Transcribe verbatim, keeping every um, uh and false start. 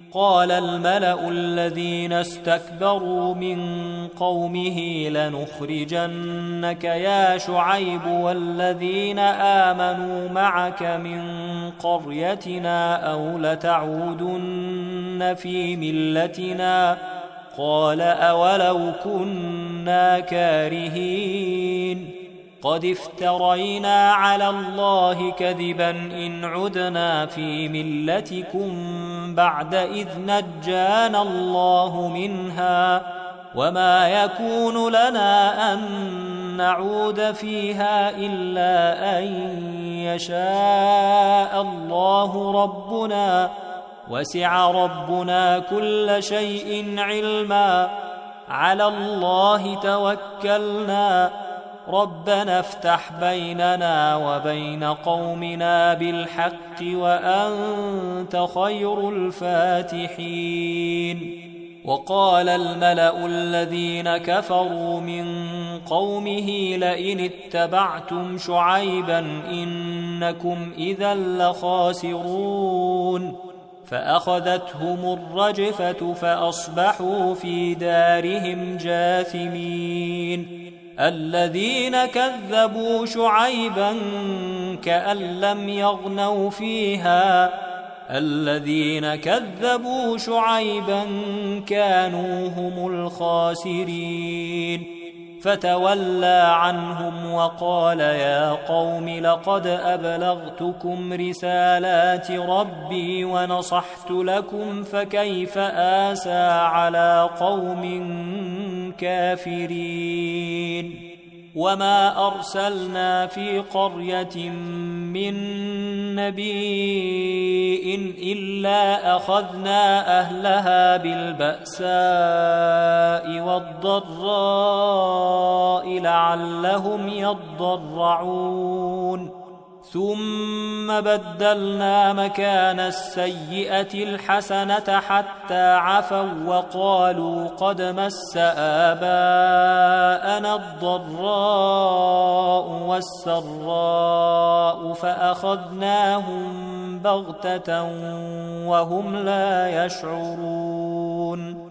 قال الملأ الذين استكبروا من قومه لنخرجنك يا شعيب والذين آمنوا معك من قريتنا أو لتعودن في ملتنا قال أولو كنا كارهين قد افترينا على الله كذبا إن عدنا في ملتكم بعد إذ نجانا الله منها وما يكون لنا أن نعود فيها إلا أن يشاء الله ربنا وسع ربنا كل شيء علما على الله توكلنا ربنا افتح بيننا وبين قومنا بالحق وأنت خير الفاتحين وقال الملأ الذين كفروا من قومه لئن اتبعتم شعيبا إنكم إذا لخاسرون فأخذتهم الرجفة فأصبحوا في دارهم جاثمين الذين كذبوا شعيبا كأن لم يغنوا فيها الذين كذبوا شعيبا كانوا هم الخاسرين فتولى عنهم وقال يا قوم لقد أبلغتكم رسالات ربي ونصحت لكم فكيف آسى على قوم كافرين وما أرسلنا في قرية من نبي إلا أخذنا أهلها بالبأساء والضراء لعلهم يضرعون ثم بدلنا مكان السيئة الحسنة حتى عفوا وقالوا قد مس آباءنا الضراء والسراء فأخذناهم بغتة وهم لا يشعرون